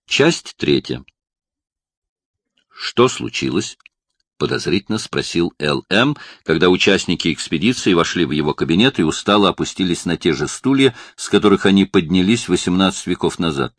Часть 3. Что случилось? — подозрительно спросил Л.М., когда участники экспедиции вошли в его кабинет и устало опустились на те же стулья, с которых они поднялись 18 веков назад.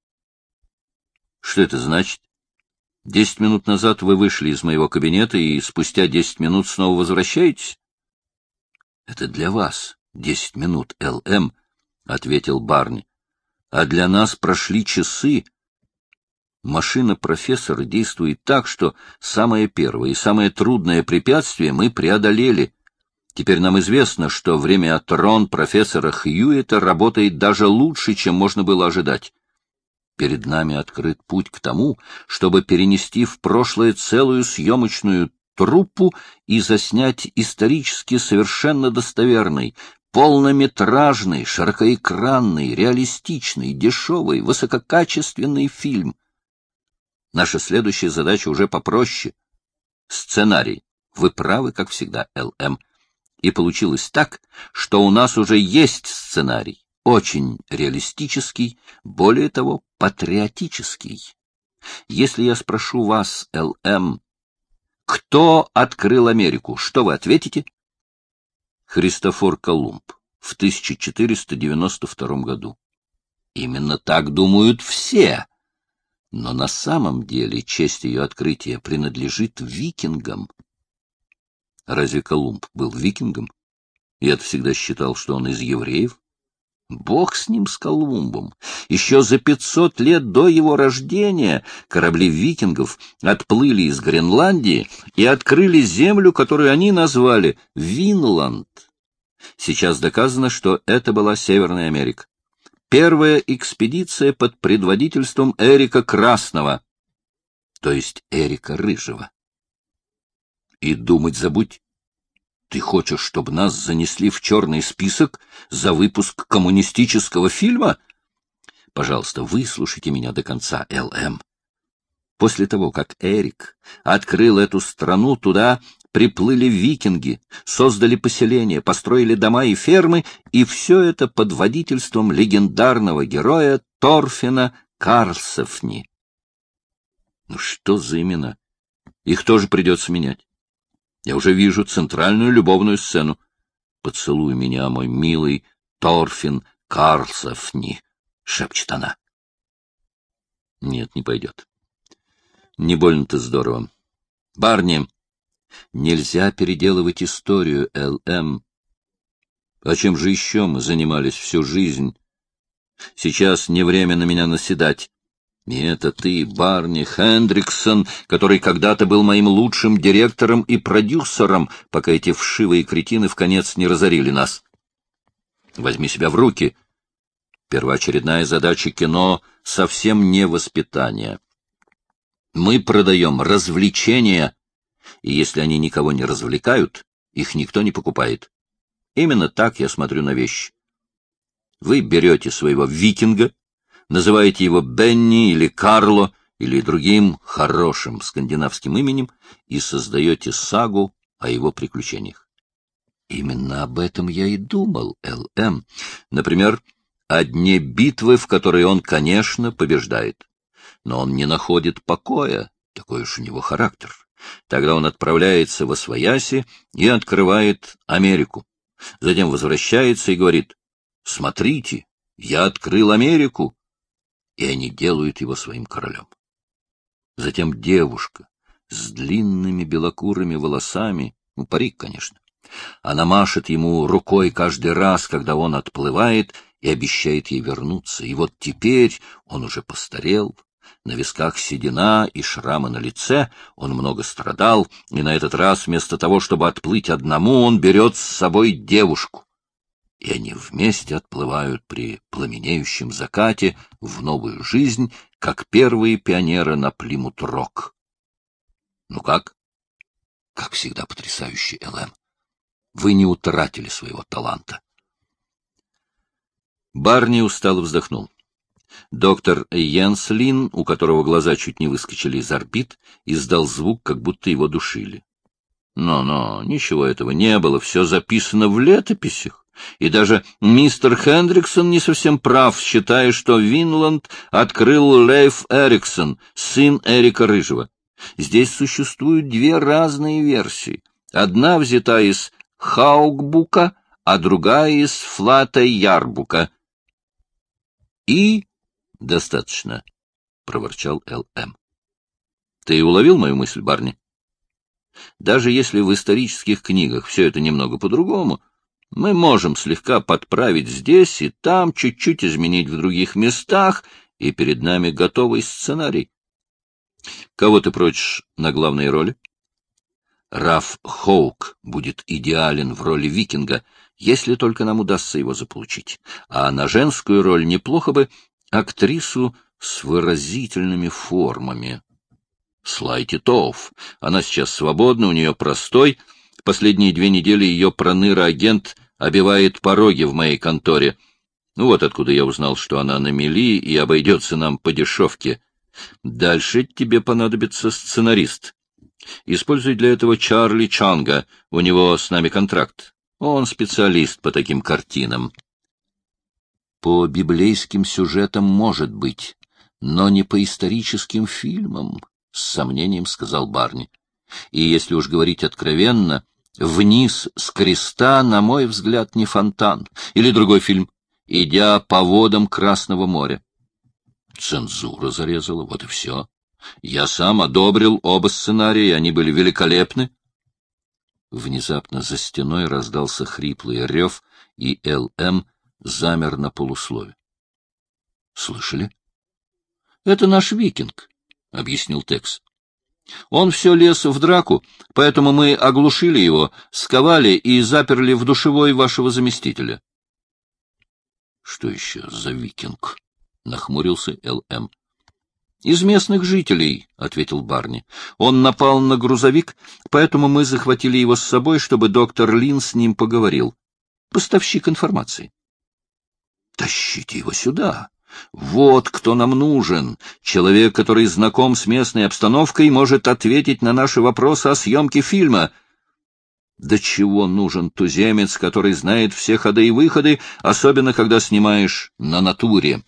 — Что это значит? 10 минут назад вы вышли из моего кабинета и спустя 10 минут снова возвращаетесь? — Это для вас 10 минут, Л.М., — ответил Барни. — А для нас прошли часы. Машина профессора действует так, что самое первое и самое трудное препятствие мы преодолели. Теперь нам известно, что времяотрон профессора Хьюита работает даже лучше, чем можно было ожидать. Перед нами открыт путь к тому, чтобы перенести в прошлое целую съемочную труппу и заснять исторически совершенно достоверный, полнометражный, широкоэкранный, реалистичный, дешевый, высококачественный фильм. Наша следующая задача уже попроще. Сценарий. Вы правы, как всегда, Л.М. И получилось так, что у нас уже есть сценарий. Очень реалистический, более того, патриотический. Если я спрошу вас, Л.М., кто открыл Америку, что вы ответите? Христофор Колумб в 1492 году. Именно так думают все. Но на самом деле честь ее открытия принадлежит викингам. Разве Колумб был викингом? Я-то всегда считал, что он из евреев. Бог с ним, с Колумбом. Еще за 500 лет до его рождения корабли викингов отплыли из Гренландии и открыли землю, которую они назвали Винланд. Сейчас доказано, что это была Северная Америка. Первая экспедиция под предводительством Эрика Красного, то есть Эрика Рыжего. И думать забудь. Ты хочешь, чтобы нас занесли в черный список за выпуск коммунистического фильма? Пожалуйста, выслушайте меня до конца, Л.М. После того, как Эрик открыл эту страну, туда приплыли викинги, создали поселения, построили дома и фермы, и все это под водительством легендарного героя Торфина Карлсофни. Ну что за имена? Их тоже придется менять. Я уже вижу центральную любовную сцену. «Поцелуй меня, мой милый Торфин Карлсофни», — шепчет она. Нет, не пойдет. Не больно-то здорово. Барни, нельзя переделывать историю, Л.М. А чем же еще мы занимались всю жизнь? Сейчас не время на меня наседать. И это ты, Барни Хендриксон, который когда-то был моим лучшим директором и продюсером, пока эти вшивые кретины вконец не разорили нас. Возьми себя в руки. Первоочередная задача кино совсем не воспитание. Мы продаем развлечения, и если они никого не развлекают, их никто не покупает. Именно так я смотрю на вещи. Вы берете своего викинга, называете его Бенни или Карло или другим хорошим скандинавским именем и создаете сагу о его приключениях. Именно об этом я и думал, Л.М. Например, о дне битвы, в которой он, конечно, побеждает. Но он не находит покоя, такой уж у него характер. Тогда он отправляется во свояси и открывает Америку. Затем возвращается и говорит: «Смотрите, я открыл Америку». И они делают его своим королем. Затем девушка с длинными белокурыми волосами, парик, конечно. Она машет ему рукой каждый раз, когда он отплывает, и обещает ей вернуться. И вот теперь он уже постарел, на висках седина и шрамы на лице, он много страдал, и на этот раз вместо того, чтобы отплыть одному, он берет с собой девушку. И они вместе отплывают при пламенеющем закате в новую жизнь, как первые пионеры на Плимут-Рок. Ну как? Как всегда потрясающе, Л.М. Вы не утратили своего таланта. Барни устало вздохнул. Доктор Йенслин, у которого глаза чуть не выскочили из орбит, издал звук, как будто его душили. Но, ничего этого не было, все записано в летописях. И даже мистер Хендриксон не совсем прав, считая, что Винланд открыл Лейф Эриксон, сын Эрика Рыжего. Здесь существуют две разные версии. Одна взята из Хаугбука, а другая из Флата Ярбука. И достаточно, — проворчал Л.М. Ты уловил мою мысль, Барни? Даже если в исторических книгах все это немного по-другому, мы можем слегка подправить здесь и там, чуть-чуть изменить в других местах, и перед нами готовый сценарий. Кого ты прочишь на главной роли? Раф Хоук будет идеален в роли викинга, если только нам удастся его заполучить. А на женскую роль неплохо бы актрису с выразительными формами. Слайте Тоуф. Она сейчас свободна, у нее простой. Последние 2 недели ее проныра-агент обивает пороги в моей конторе. Ну вот откуда я узнал, что она на мели и обойдется нам по дешевке. Дальше тебе понадобится сценарист. Используй для этого Чарли Чанга, у него с нами контракт. Он специалист по таким картинам. По библейским сюжетам может быть, но не по историческим фильмам, — с сомнением сказал Барни. И если уж говорить откровенно, «Вниз с креста», на мой взгляд, не фонтан. Или другой фильм «Идя по водам Красного моря». Цензура зарезала, вот и все. Я сам одобрил оба сценария, и они были великолепны. Внезапно за стеной раздался хриплый рев, и Л.М. замер на полуслове. — Слышали? — Это наш викинг, — объяснил Текс. — Он все лез в драку, поэтому мы оглушили его, сковали и заперли в душевой вашего заместителя. — Что еще за викинг? — нахмурился Л.М. — Из местных жителей, — ответил Барни. — Он напал на грузовик, поэтому мы захватили его с собой, чтобы доктор Лин с ним поговорил. Поставщик информации. — Тащите его сюда. Вот кто нам нужен. Человек, который знаком с местной обстановкой, может ответить на наши вопросы о съемке фильма. До чего нужен туземец, который знает все ходы и выходы, особенно когда снимаешь на натуре?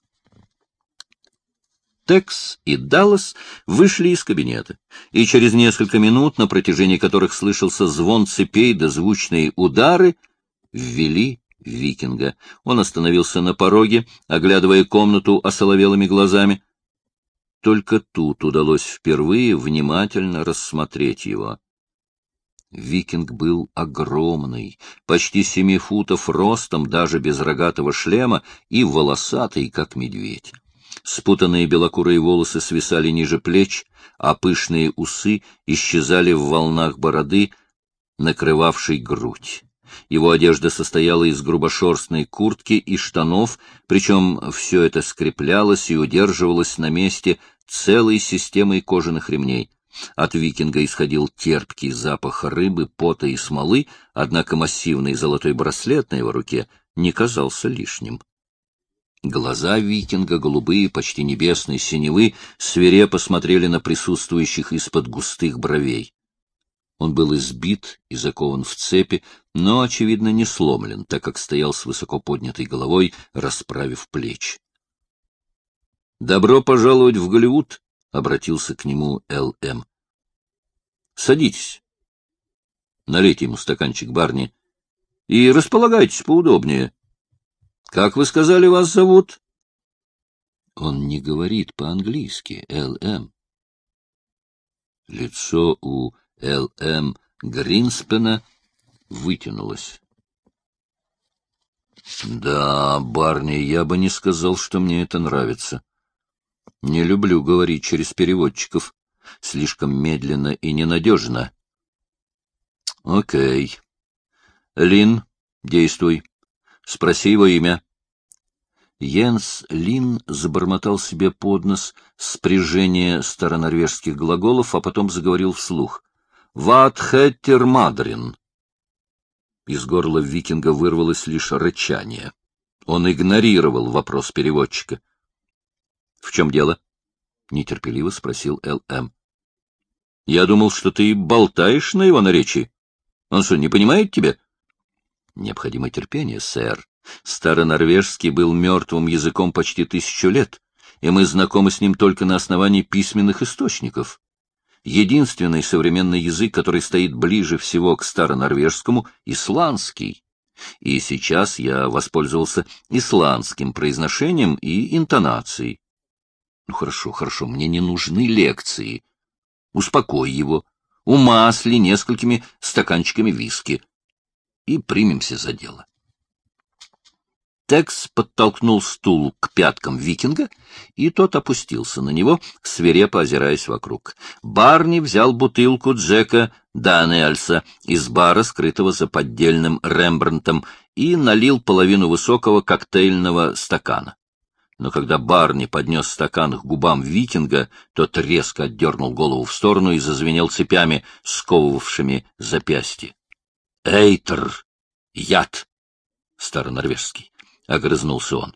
Текс и Даллас вышли из кабинета, и через несколько минут, на протяжении которых слышался звон цепей да звучные удары, ввели викинга. Он остановился на пороге, оглядывая комнату осоловелыми глазами. Только тут удалось впервые внимательно рассмотреть его. Викинг был огромный, почти 7 футов ростом, даже без рогатого шлема, и волосатый, как медведь. Спутанные белокурые волосы свисали ниже плеч, а пышные усы исчезали в волнах бороды, накрывавшей грудь. Его одежда состояла из грубошерстной куртки и штанов, причем все это скреплялось и удерживалось на месте целой системой кожаных ремней. От викинга исходил терпкий запах рыбы, пота и смолы, однако массивный золотой браслет на его руке не казался лишним. Глаза викинга, голубые, почти небесной синевы, свирепо смотрели на присутствующих из-под густых бровей. Он был избит и закован в цепи, но, очевидно, не сломлен, так как стоял с высоко поднятой головой, расправив плечи. — Добро пожаловать в Голливуд! — обратился к нему Л.М. — Садитесь. Налейте ему стаканчик, Барни, и располагайтесь поудобнее. Как вы сказали, вас зовут? Он не говорит по-английски, Л.М. Лицо у Л.М. Гринспена вытянулось. Да, Барни, я бы не сказал, что мне это нравится. Не люблю говорить через переводчиков. Слишком медленно и ненадежно. Окей. Лин, действуй. Спроси его имя. Йенс Лин забормотал себе под нос спряжение старонорвежских глаголов, а потом заговорил вслух. «Ват хэттер мадрин». Из горла викинга вырвалось лишь рычание. Он игнорировал вопрос переводчика. — В чем дело? — нетерпеливо спросил Л.М. — Я думал, что ты болтаешь на его наречии. Он что, не понимает тебя? — Необходимо терпение, сэр. Старонорвежский был мертвым языком почти 1000 лет, и мы знакомы с ним только на основании письменных источников. Единственный современный язык, который стоит ближе всего к старонорвежскому — исландский. И сейчас я воспользовался исландским произношением и интонацией. Ну, хорошо, хорошо, мне не нужны лекции. Успокой его, умасли несколькими стаканчиками виски, и примемся за дело. Текс подтолкнул стул к пяткам викинга, и тот опустился на него, свирепо озираясь вокруг. Барни взял бутылку Джека Даниэльса из бара, скрытого за поддельным Рембрандтом, и налил половину высокого коктейльного стакана. Но когда Барни поднес стакан к губам викинга, тот резко отдернул голову в сторону и зазвенел цепями, сковывавшими запястье. — Эйтер! Яд! Старонорвежский! — огрызнулся он.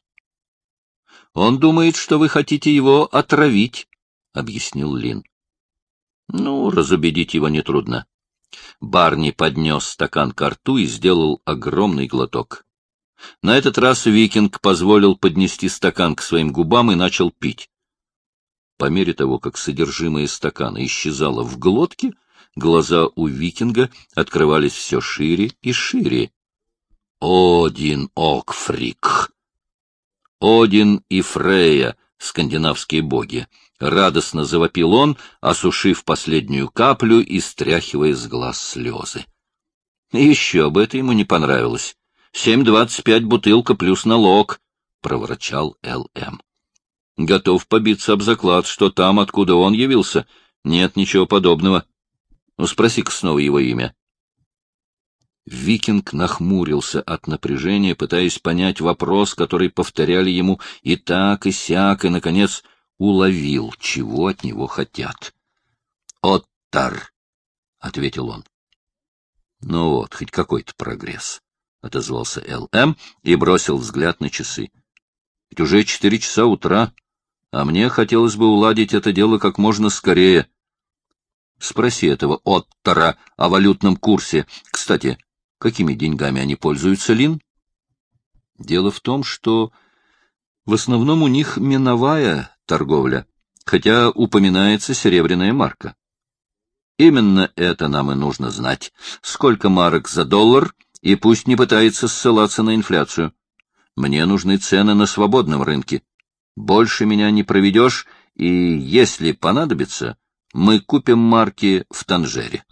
— Он думает, что вы хотите его отравить, — объяснил Лин. — Ну, разубедить его нетрудно. Барни поднес стакан ко рту и сделал огромный глоток. На этот раз викинг позволил поднести стакан к своим губам и начал пить. По мере того, как содержимое стакана исчезало в глотке, глаза у викинга открывались все шире и шире. Один Окфрик! Один и Фрейя, скандинавские боги! Радостно завопил он, осушив последнюю каплю и стряхивая с глаз слезы. Еще бы это ему не понравилось. 7,25 бутылка плюс налог, — проворчал Л.М. Готов побиться об заклад, что там, откуда он явился, нет ничего подобного. Ну, спроси-ка снова его имя. Викинг нахмурился от напряжения, пытаясь понять вопрос, который повторяли ему и так, и сяк, и, наконец, уловил, чего от него хотят. — Оттар, — ответил он. — Ну вот, хоть какой-то прогресс, — отозвался Л.М. и бросил взгляд на часы. — Ведь уже 4 часа утра, а мне хотелось бы уладить это дело как можно скорее. Спроси этого Оттара о валютном курсе. Кстати, какими деньгами они пользуются, Лин? Дело в том, что в основном у них миновая торговля, хотя упоминается серебряная марка. Именно это нам и нужно знать. Сколько марок за доллар, и пусть не пытается ссылаться на инфляцию. Мне нужны цены на свободном рынке. Больше меня не проведешь, и, если понадобится, мы купим марки в Танжере.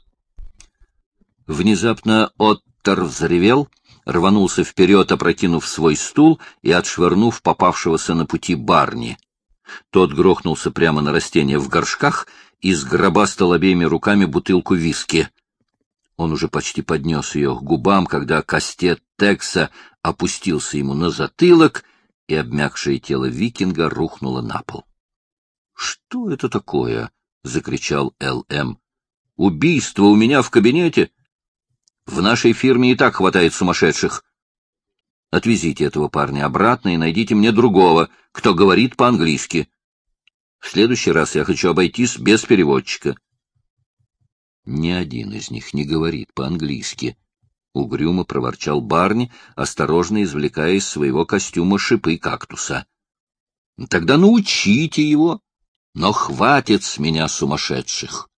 Внезапно Оттар взревел, рванулся вперед, опрокинув свой стул и отшвырнув попавшегося на пути Барни. Тот грохнулся прямо на растение в горшках и сгробастал обеими руками бутылку виски. Он уже почти поднес ее к губам, когда кастет Текса опустился ему на затылок, и обмякшее тело викинга рухнуло на пол. — Что это такое? — закричал Л.М. — Убийство у меня в кабинете? В нашей фирме и так хватает сумасшедших. Отвезите этого парня обратно и найдите мне другого, кто говорит по-английски. В следующий раз я хочу обойтись без переводчика. Ни один из них не говорит по-английски, — угрюмо проворчал Барни, осторожно извлекая из своего костюма шипы кактуса. — Тогда научите его, но хватит с меня сумасшедших.